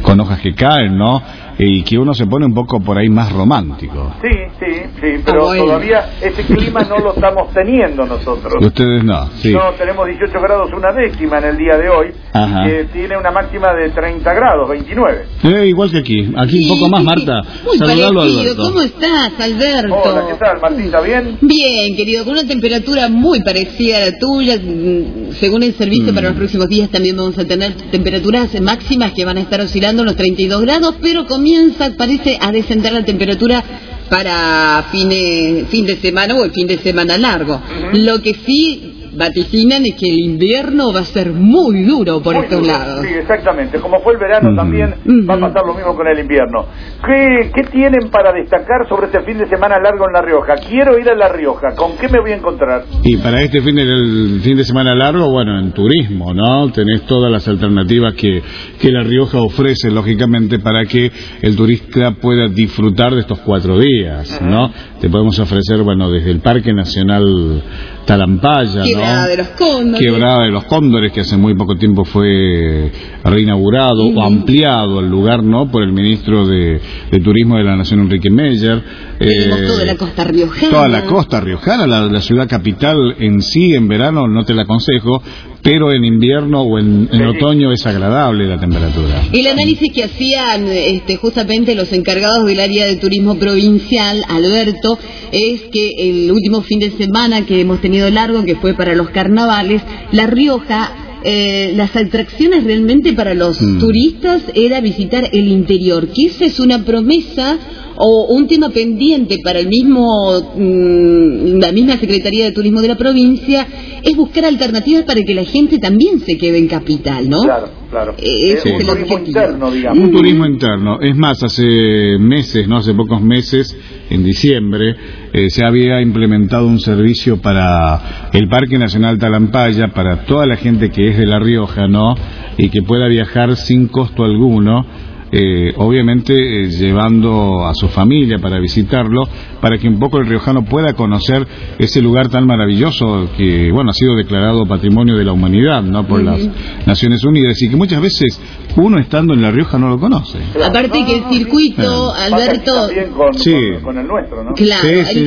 con hojas que caen, ¿no? Y que uno se pone un poco por ahí más romántico. Sí, pero bueno, todavía ese clima no lo estamos teniendo nosotros. Ustedes no, sí. No, tenemos 18 grados una décima en el día de hoy, Ajá. que tiene una máxima de 30 grados, 29. Igual que aquí un poco más, Marta. Muy Saludalo, parecido. Alberto. ¿Cómo estás, Alberto? Hola, ¿qué tal, Martita? ¿Bien? Bien, querido, con una temperatura muy parecida a la tuya. Según el servicio, para los próximos días también vamos a tener temperaturas máximas que van a estar oscilando los 32 grados, pero parece a descender la temperatura para fin de semana o el fin de semana largo. Lo que sí vaticinan es que el invierno va a ser muy duro por estos lados. Sí, exactamente. Como fue el verano también, va a pasar lo mismo con el invierno. ¿Qué tienen para destacar sobre este fin de semana largo en La Rioja? Quiero ir a La Rioja. ¿Con qué me voy a encontrar? Y para este fin de semana largo, bueno, en turismo, ¿no? Tenés todas las alternativas que La Rioja ofrece, lógicamente, para que el turista pueda disfrutar de estos 4 días, ¿no? Te podemos ofrecer, bueno, desde el Parque Nacional Talampaya, Quebrada de los Cóndores. Quebrada de los Cóndores, que hace muy poco tiempo fue reinaugurado o ampliado el lugar, ¿no? Por el ministro de Turismo de la Nación, Enrique Meyer. Tenemos toda la costa riojana. Toda la costa riojana, la ciudad capital en sí, en verano no te la aconsejo, pero en invierno o en otoño es agradable la temperatura. El análisis que hacían justamente los encargados del área de turismo provincial, Alberto, es que el último fin de semana que hemos tenido largo, que fue para los carnavales, La Rioja, las atracciones realmente para los turistas era visitar el interior, que esa es una promesa o un tema pendiente para la misma Secretaría de Turismo de la provincia, es buscar alternativas para que la gente también se quede en capital, ¿no? Claro. Es un turismo interno, digamos. Un turismo interno. Es más, hace pocos meses, en diciembre, se había implementado un servicio para el Parque Nacional Talampaya, para toda la gente que es de La Rioja, ¿no? Y que pueda viajar sin costo alguno. Obviamente llevando a su familia para visitarlo, para que un poco el riojano pueda conocer ese lugar tan maravilloso que, bueno, ha sido declarado Patrimonio de la Humanidad, ¿no? Por las Naciones Unidas, y que muchas veces uno estando en La Rioja no lo conoce. Aparte que el circuito, Alberto, también con el nuestro, ¿no? Claro,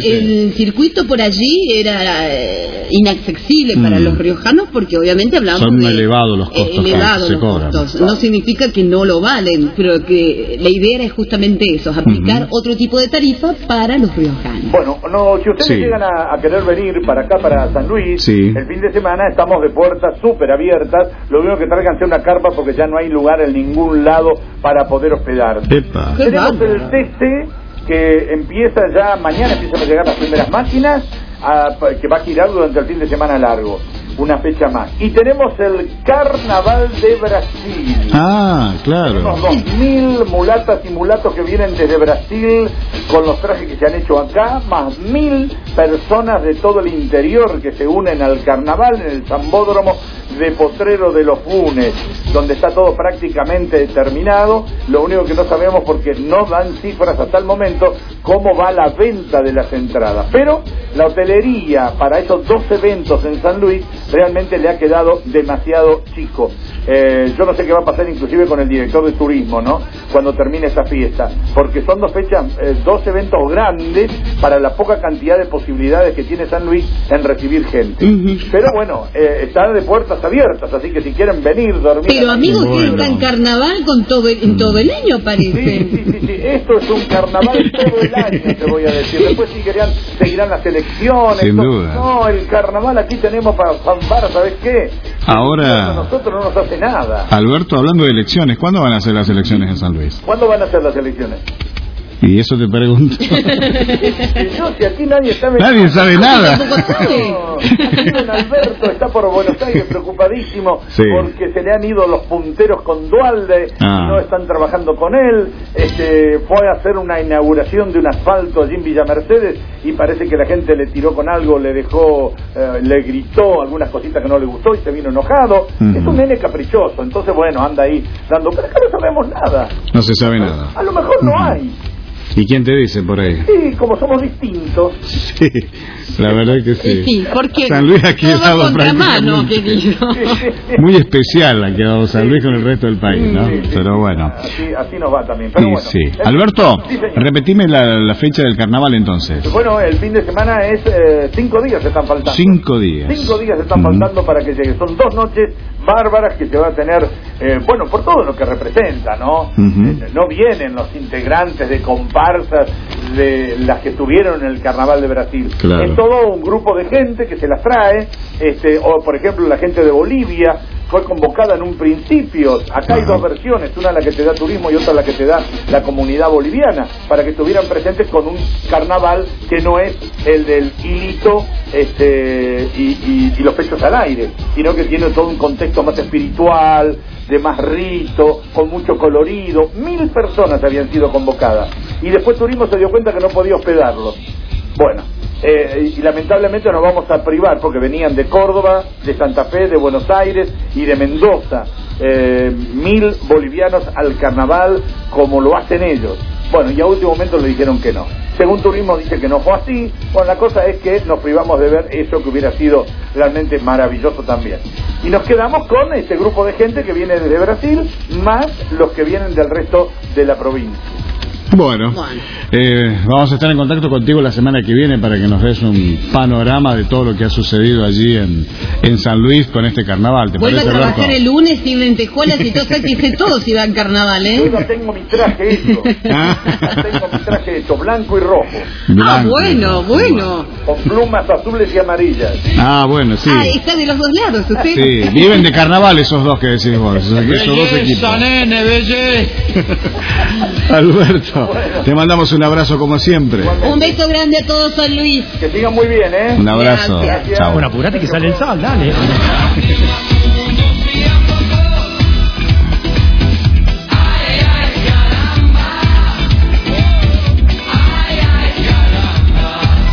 el circuito por allí era inaccesible para los riojanos, porque obviamente hablamos son de elevados los costos que se cobran. No significa que no lo valen, pero que la idea era justamente eso, aplicar otro tipo de tarifa para los riojanos. Bueno, si ustedes llegan a querer venir para acá, para San Luis, el fin de semana estamos de puertas súper abiertas. Lo único que tráiganse una carpa, porque ya no hay lugar en ningún lado para poder hospedarse. Tenemos el TC que mañana empiezan a llegar las primeras máquinas, que va a girar durante el fin de semana largo, una fecha más. Y tenemos el Carnaval de Brasil. Claro. Tenemos 2.000 mulatas y mulatos que vienen desde Brasil con los trajes que se han hecho acá, más 1.000 personas de todo el interior que se unen al carnaval en el Sambódromo de Potrero de los Funes, donde está todo prácticamente terminado. Lo único que no sabemos, porque no dan cifras hasta el momento, cómo va la venta de las entradas. Pero la hotelería para esos 2 eventos en San Luis realmente le ha quedado demasiado chico. Yo no sé qué va a pasar inclusive con el director de turismo, ¿no? Cuando termine esta fiesta, porque son 2 eventos grandes para la poca cantidad de posibilidades que tiene San Luis en recibir gente. Pero bueno, están de puertas abiertas, así que si quieren venir, dormir. Pero amigos, que está en carnaval en todo el año, parece. Sí, esto es un carnaval todo el año, te voy a decir. Después seguirán las elecciones. Sin duda. No, el carnaval aquí tenemos para zambar, ¿sabes qué? Ahora, nosotros no nos hace nada. Alberto, hablando de elecciones, ¿cuándo van a ser las elecciones en San Luis? ¿Cuándo van a ser las elecciones? Y eso te pregunto. Si aquí nadie sabe nada. No, aquí don Alberto está por Buenos Aires preocupadísimo porque se le han ido los punteros con Dualde y no están trabajando con él. Fue a hacer una inauguración de un asfalto allí en Villa Mercedes y parece que la gente le tiró con algo, le dejó, le gritó algunas cositas que no le gustó y se vino enojado. Es un nene caprichoso, entonces bueno, anda ahí dando, pero acá no sabemos nada. No se sabe nada. A lo mejor no hay. ¿Y quién te dice por ahí? Sí, como somos distintos. Sí, la verdad que sí. Sí, porque San Luis ha quedado contramano, querido. muy especial ha quedado San Luis con el resto del país, ¿no? Sí, pero bueno. Así nos va también. Pero bueno, sí. Alberto, repetime la fecha del carnaval entonces. Bueno, el fin de semana es 5 días están faltando. 5 días. 5 días están faltando para que llegue. Son 2 noches bárbaras que se va a tener, bueno, por todo lo que representa, ¿no? No vienen los integrantes de comparsas de las que estuvieron en el Carnaval de Brasil. Claro. Es todo un grupo de gente que se las trae, o por ejemplo la gente de Bolivia fue convocada en un principio. Acá hay 2 versiones, una la que te da turismo y otra la que te da la comunidad boliviana, para que estuvieran presentes con un carnaval que no es el del hilito y los pechos al aire, sino que tiene todo un contexto más espiritual, de más rito, con mucho colorido. 1000 personas habían sido convocadas y después Turismo se dio cuenta que no podía hospedarlos. Bueno, y lamentablemente nos vamos a privar porque venían de Córdoba, de Santa Fe, de Buenos Aires y de Mendoza, 1000 bolivianos al carnaval como lo hacen ellos. Bueno, y a último momento le dijeron que no. Según Turismo dice que no fue así. Bueno, la cosa es que nos privamos de ver eso que hubiera sido realmente maravilloso también. Y nos quedamos con este grupo de gente que viene desde Brasil, más los que vienen del resto de la provincia. Bueno, vamos a estar en contacto contigo la semana que viene para que nos des un panorama de todo lo que ha sucedido allí en San Luis con este carnaval. ¿Te Vuelve a parece, trabajar Alberto? el lunes sin lentejuelas y todo, que hice todo si va al carnaval, ¿eh? Yo no tengo mi traje hecho. Tengo mi traje hecho, blanco y rojo. Ah, Blanco. bueno. Con plumas azules y amarillas. Ah, bueno, sí. Ah, está de los 2 lados, usted. Sí, viven de carnaval esos 2 que decís vos, esos 2 equipos. Nene, Alberto, te mandamos un abrazo como siempre. Un beso grande a todos, San Luis. Que sigan muy bien, ¿eh? Un abrazo. Gracias. Chao. Bueno, apurate que sale el sol, dale.